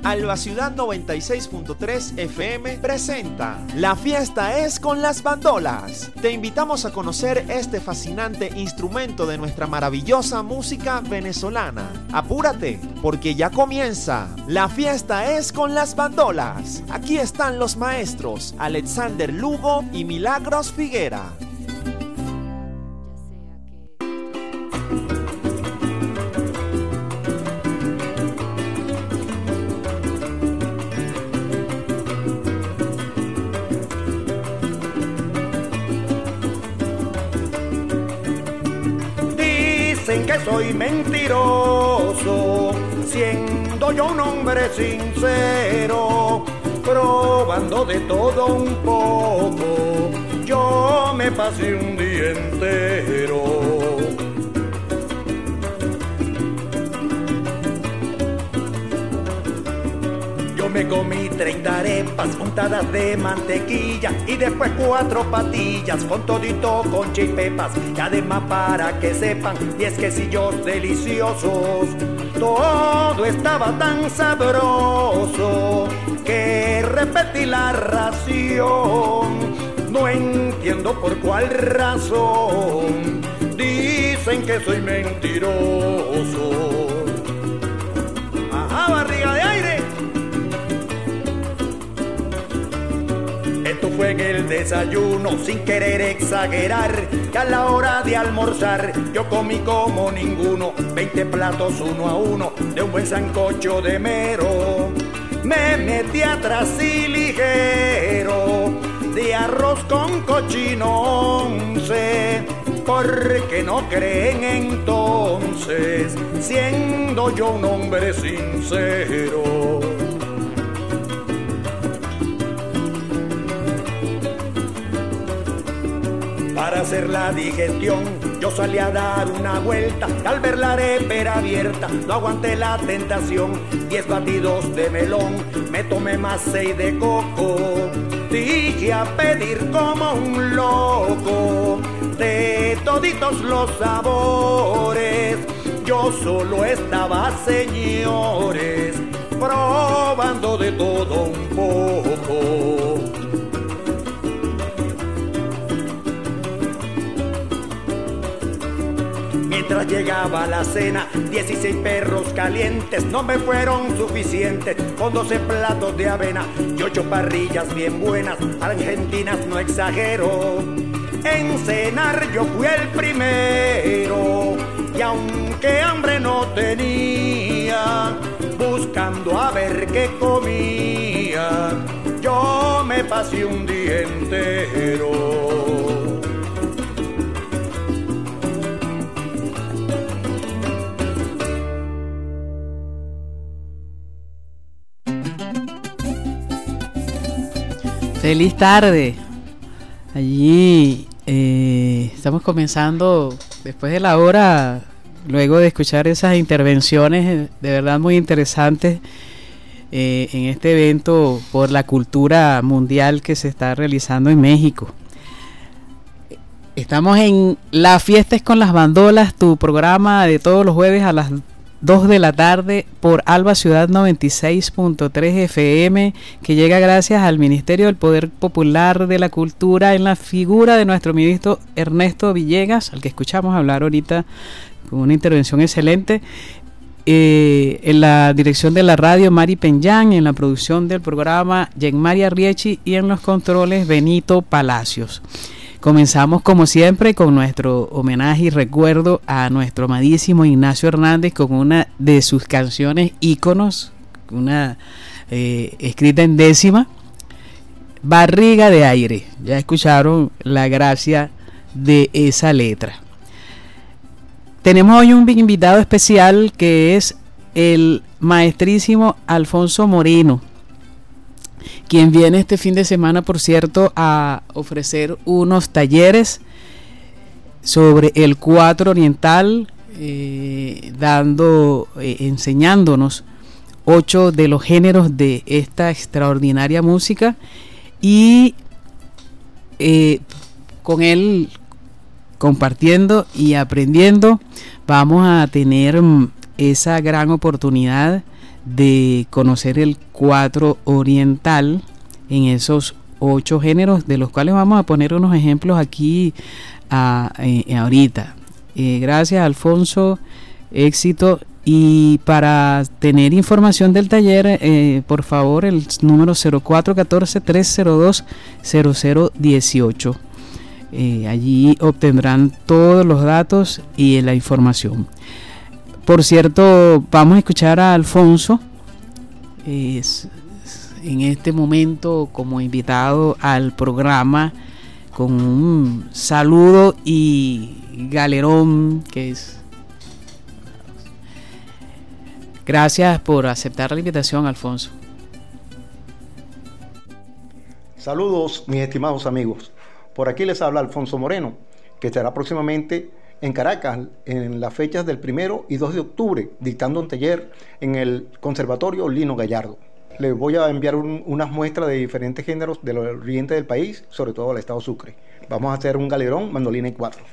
Alba Ciudad 96.3 FM presenta La Fiesta es con las Bandolas. Te invitamos a conocer este fascinante instrumento de nuestra maravillosa música venezolana. Apúrate, porque ya comienza La Fiesta es con las Bandolas. Aquí están los maestros Alexander Lugo y Milagros Figuera. Dicen que soy mentiroso, siendo yo un hombre sincero, probando de todo un poco, yo me pasé un día entero. Yo me comí 30 arepas untadas de mantequilla y después 4 patillas con todito concha y pepas. Y además para que sepan 10 quesillos deliciosos. Todo estaba tan sabroso que repetí la ración. No entiendo por cuál razón dicen que soy mentiroso. Ajá, barriga de aire. Esto fue en el desayuno, sin querer exagerar, que a la hora de almorzar yo comí como ninguno, 20 platos uno a uno de un buen sancocho de mero. Me metí atrás y ligero de arroz con cochino 11, porque no creen entonces, siendo yo un hombre sincero. Para hacer la digestión, yo salí a dar una vuelta. Al ver la arepera abierta, no aguanté la tentación. 10 batidos de melón, me tomé más 6 de coco. Dije a pedir como un loco, de toditos los sabores. Yo solo estaba, señores, probando de todo un poco. Mientras llegaba la cena, 16 perros calientes no me fueron suficientes, con 12 platos de avena y 8 parrillas bien buenas, argentinas no exagero. En cenar yo fui el primero, y aunque hambre no tenía, buscando a ver qué comía, yo me pasé un día entero. Feliz tarde. Allí estamos comenzando después de la hora, luego de escuchar esas intervenciones de verdad muy interesantes en este evento por la cultura mundial que se está realizando en México. Estamos en La Fiesta es con las Bandolas, tu programa de todos los jueves a las 2 de la tarde por Alba Ciudad 96.3 FM, que llega gracias al Ministerio del Poder Popular de la Cultura en la figura de nuestro ministro Ernesto Villegas, al que escuchamos hablar ahorita con una intervención excelente. En la dirección de la radio Mari Peñán, en la producción del programa Yenmaria Riechi y en los controles Benito Palacios. Comenzamos como siempre con nuestro homenaje y recuerdo a nuestro amadísimo Ignacio Hernández con una de sus canciones íconos, una escrita en décima, Barriga de Aire. Ya escucharon la gracia de esa letra. Tenemos hoy un invitado especial que es el maestrísimo Alfonso Moreno, quien viene este fin de semana, por cierto, a ofrecer unos talleres sobre el cuatro oriental, enseñándonos 8 de los géneros de esta extraordinaria música, y con él compartiendo y aprendiendo vamos a tener esa gran oportunidad de conocer el cuatro oriental en esos 8 géneros, de los cuales vamos a poner unos ejemplos aquí ahorita. Gracias, Alfonso, éxito. Y para tener información del taller, por favor, el número 0414-302-0018. Allí obtendrán todos los datos y la información. Por cierto, vamos a escuchar a Alfonso en este momento como invitado al programa con un saludo y galerón que es. Gracias por aceptar la invitación, Alfonso. Saludos, mis estimados amigos. Por aquí les habla Alfonso Moreno, que estará próximamente en Caracas en las fechas del 1 y 2 de octubre, dictando un taller en el Conservatorio Lino Gallardo. Les voy a enviar unas muestras de diferentes géneros del oriente del país, sobre todo del estado Sucre. Vamos a hacer un galerón, mandolina y cuatro.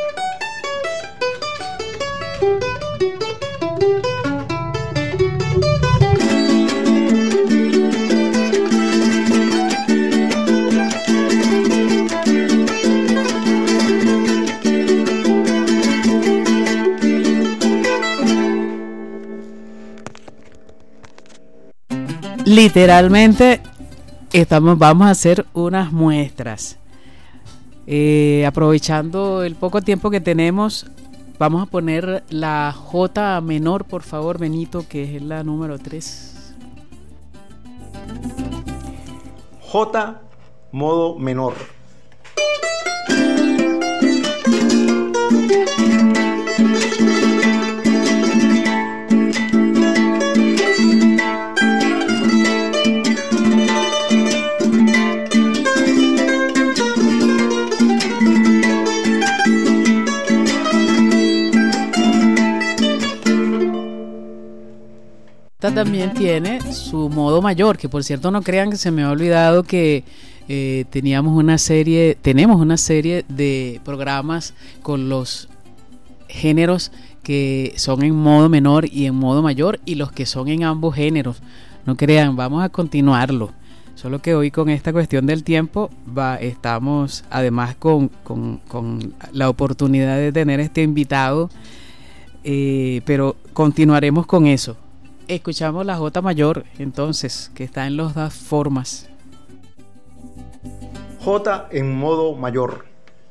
Literalmente vamos a hacer unas muestras. Aprovechando el poco tiempo que tenemos, vamos a poner la J menor, por favor, Benito, que es la número 3. J modo menor. También tiene su modo mayor, que por cierto no crean que se me ha olvidado que tenemos una serie de programas con los géneros que son en modo menor y en modo mayor, y los que son en ambos géneros. No crean, vamos a continuarlo. Solo que hoy, con esta cuestión del tiempo, estamos además con la oportunidad de tener este invitado, pero continuaremos con eso. Escuchamos la J mayor, entonces, que está en las dos formas. J en modo mayor.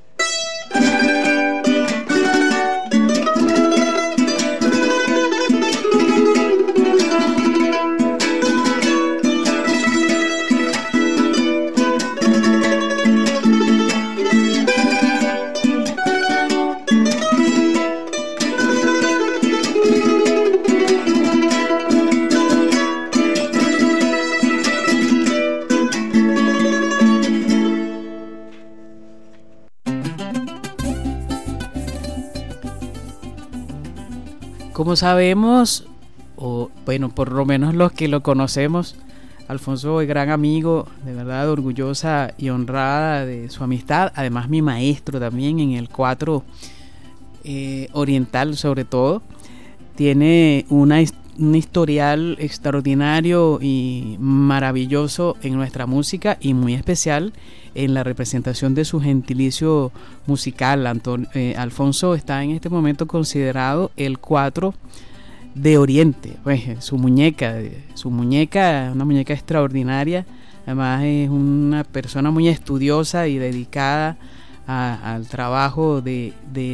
Como sabemos, o bueno, por lo menos los que lo conocemos, Alfonso es gran amigo, de verdad orgullosa y honrada de su amistad. Además, mi maestro también en el 4 oriental, sobre todo. Tiene un historial extraordinario y maravilloso en nuestra música, y muy especial en la representación de su gentilicio musical. Alfonso está en este momento considerado el 4 de Oriente. Pues su muñeca, una muñeca extraordinaria. Además es una persona muy estudiosa y dedicada al trabajo de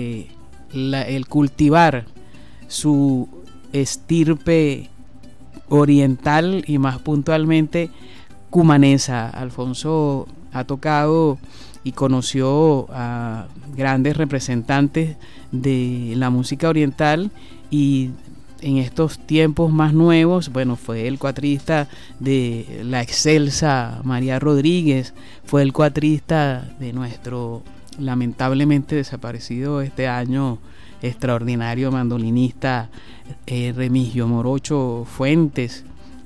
el cultivar su estirpe oriental, y más puntualmente cumanesa. Alfonso ha tocado y conoció a grandes representantes de la música oriental, y en estos tiempos más nuevos, bueno, fue el cuatrista de la excelsa María Rodríguez, fue el cuatrista de nuestro lamentablemente desaparecido este año extraordinario mandolinista Remigio Morocho Fuentes,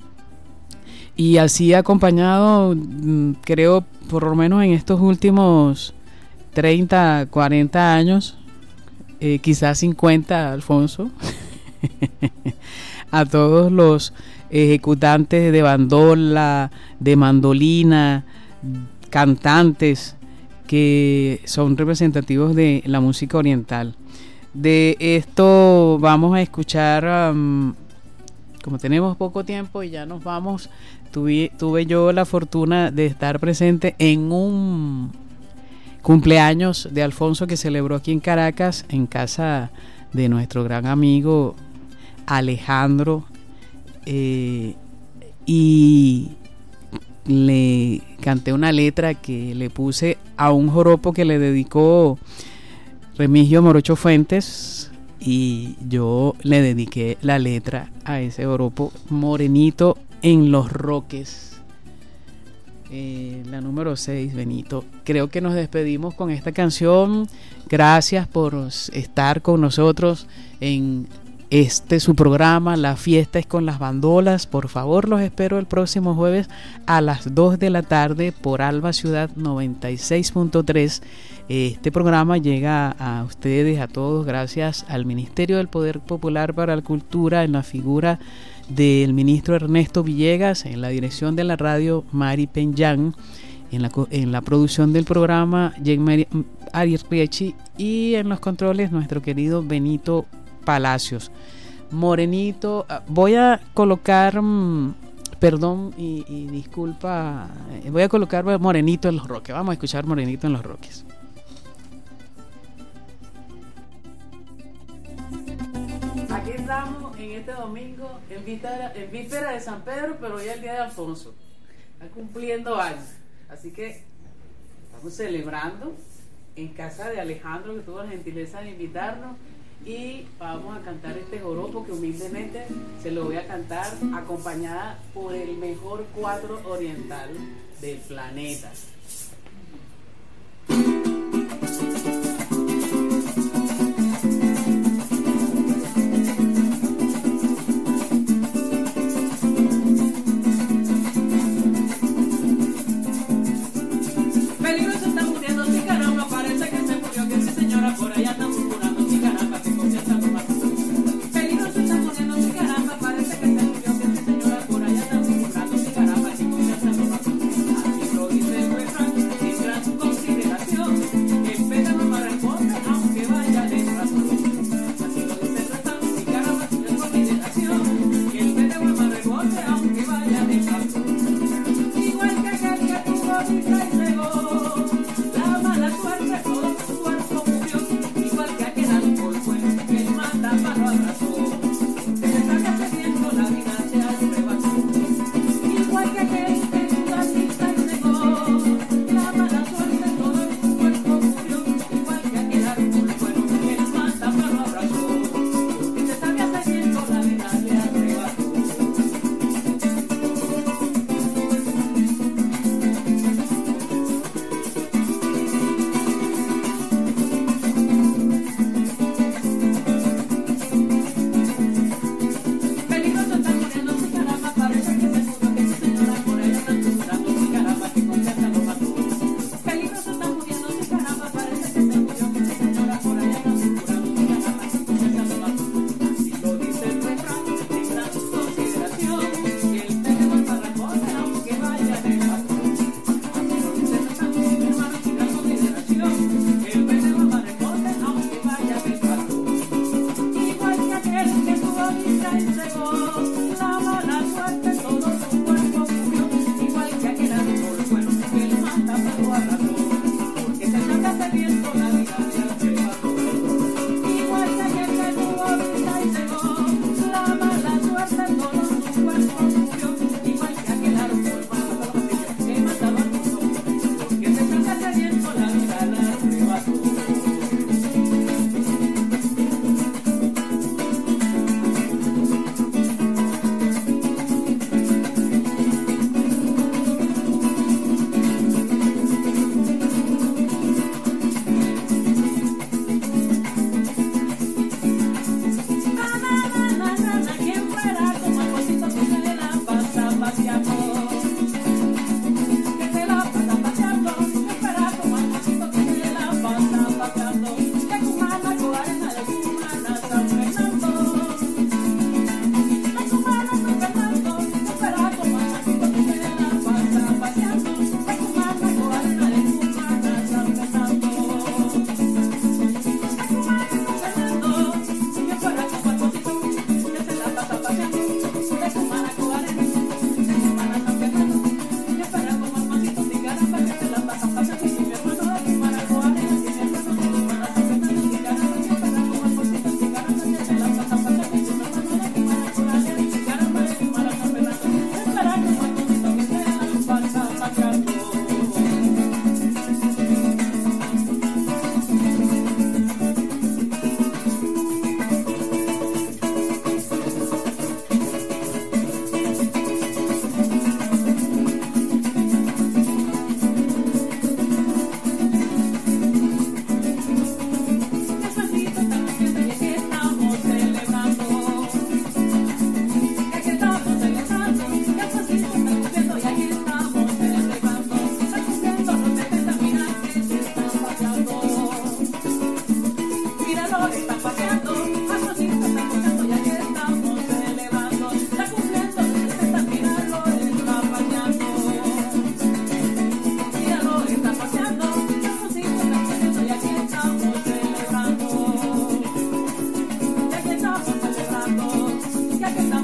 y así acompañado, creo, por lo menos en estos últimos 30, 40 años, quizás 50, Alfonso, a todos los ejecutantes de bandola, de mandolina, cantantes que son representativos de la música oriental. De esto vamos a escuchar, como tenemos poco tiempo y ya nos vamos, tuve yo la fortuna de estar presente en un cumpleaños de Alfonso que celebró aquí en Caracas, en casa de nuestro gran amigo Alejandro, y le canté una letra que le puse a un joropo que le dedicó Remigio Morocho Fuentes, y yo le dediqué la letra a ese joropo, Morenito en los Roques, la número 6, Benito. Creo que nos despedimos con esta canción. Gracias por estar con nosotros en su programa La Fiesta es con las Bandolas. Por favor, los espero el próximo jueves a las 2 de la tarde por Alba Ciudad 96.3. Este programa llega a ustedes, a todos, gracias al Ministerio del Poder Popular para la Cultura, en la figura del ministro Ernesto Villegas, en la dirección de la radio Mari Penyán, en la producción del programa Jean-Marie Ariechi, y en los controles nuestro querido Benito Palacios. Morenito, voy a colocar, perdón y disculpa, voy a colocar Morenito en los Roques. Vamos a escuchar Morenito en los Roques. Aquí estamos en este domingo, en víspera de San Pedro, pero hoy es el día de Alfonso. Está cumpliendo años. Así que estamos celebrando en casa de Alejandro, que tuvo la gentileza de invitarnos, y vamos a cantar este joropo que humildemente se lo voy a cantar acompañada por el mejor cuatro oriental del planeta. Peligroso está muriendo, si caramba, parece que se murió, que sí señora, por allá está murmurando, si caramba, que comienza a tomar. Peligroso está muriendo, si caramba, parece que se murió, que sí señora, por allá está murmurando, si caramba, que comienza a tomar. Así lo dice el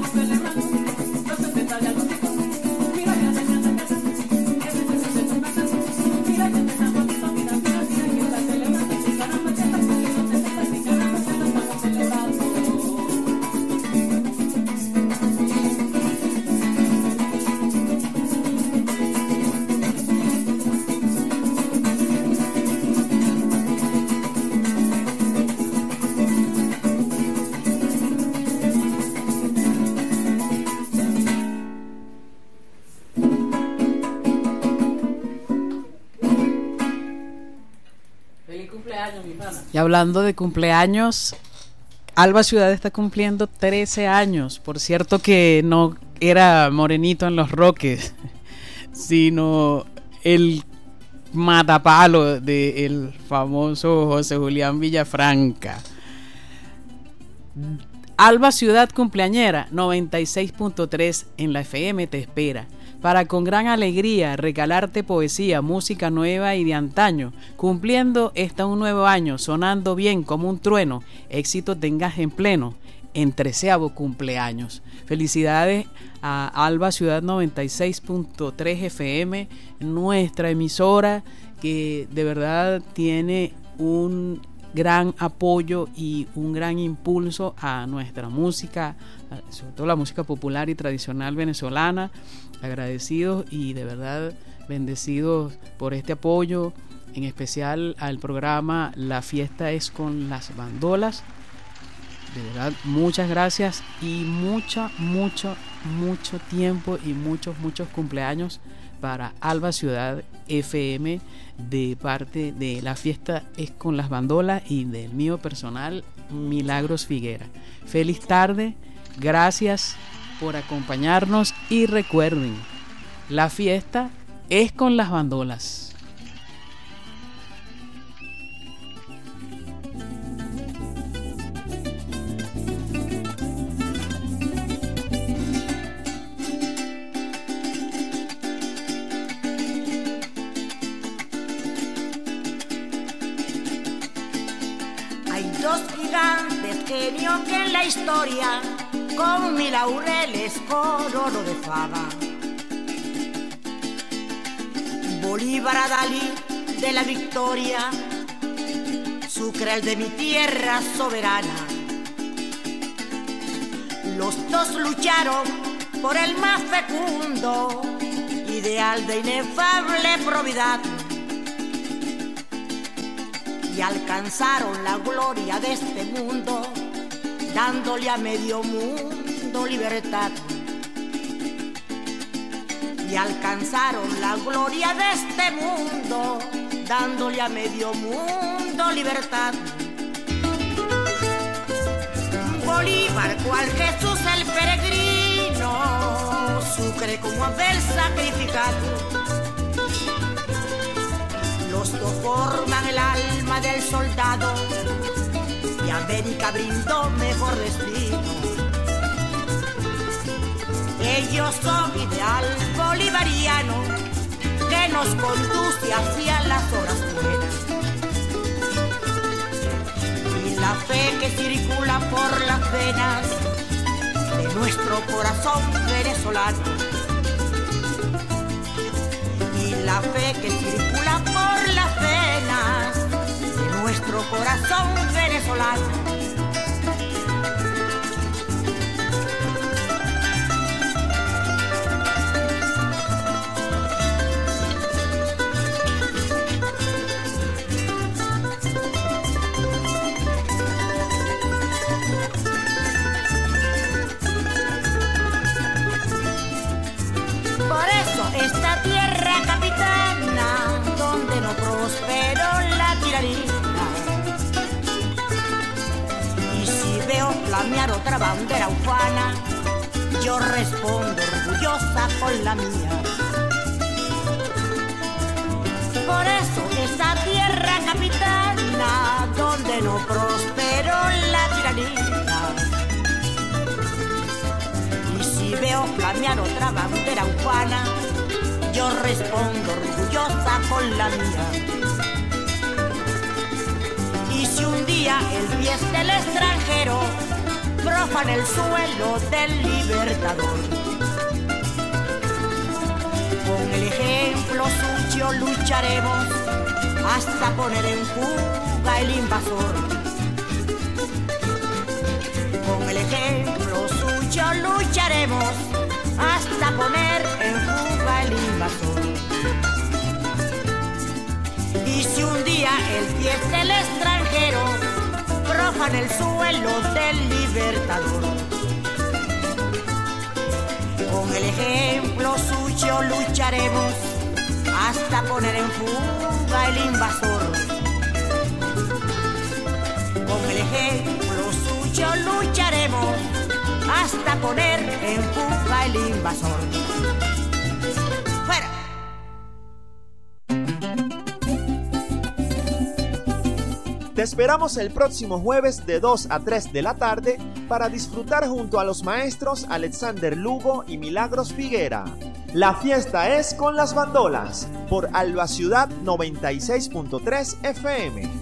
Y hablando de cumpleaños, Alba Ciudad está cumpliendo 13 años. Por cierto que no era morenito en los Roques, sino el matapalo del famoso José Julián Villafranca. Alba Ciudad cumpleañera, 96.3 en la FM te espera, para con gran alegría regalarte poesía, música nueva y de antaño, cumpliendo un nuevo año, sonando bien como un trueno, éxito tengas en pleno, en 13º cumpleaños. Felicidades a Alba Ciudad 96.3 FM, nuestra emisora que de verdad tiene un gran apoyo y un gran impulso a nuestra música, sobre todo la música popular y tradicional venezolana. Agradecidos y de verdad bendecidos por este apoyo, en especial al programa La Fiesta es con las Bandolas. De verdad, muchas gracias y mucho tiempo y muchos cumpleaños para Alba Ciudad FM de parte de La Fiesta es con las Bandolas y del mío personal, Milagros Figuera. Feliz tarde, gracias por acompañarnos y recuerden, la fiesta es con las bandolas. Hay dos gigantes genios que en la historia con 1000 laureles con oro de fama. Bolívar a Dalí de la victoria, Sucre el de mi tierra soberana. Los dos lucharon por el más fecundo ideal de inefable probidad y alcanzaron la gloria de este mundo, dándole a medio mundo libertad. Y alcanzaron la gloria de este mundo, dándole a medio mundo libertad. Bolívar, cual Jesús el peregrino, Sucre como Abel sacrificado. Los dos forman el alma del soldado y América brindó mejor destino. Ellos son ideal bolivariano que nos conduce hacia las horas buenas. Y la fe que circula por las venas de nuestro corazón venezolano. Y la fe que circula por las venas de nuestro corazón venezolano. Esta tierra capitana donde no prosperó la tiranía. Y si veo flamear otra bandera ufana, yo respondo orgullosa con la mía. Por eso esta tierra capitana donde no prosperó la tiranía. Y si veo flamear otra bandera ufana, yo respondo orgullosa con la mía. Y si un día el pie del extranjero profana el suelo del Libertador. Con el ejemplo suyo lucharemos hasta poner en fuga el invasor. Con el ejemplo suyo lucharemos hasta poner en fuga el invasor. Y si un día el pie del extranjero profana el suelo del Libertador, con el ejemplo suyo lucharemos hasta poner en fuga el invasor. Con el ejemplo suyo lucharemos hasta poner en fuga el invasor. ¡Fuera! Te esperamos el próximo jueves de 2 a 3 de la tarde para disfrutar junto a los maestros Alexander Lugo y Milagros Figuera. La fiesta es con las bandolas por Alba Ciudad 96.3 FM.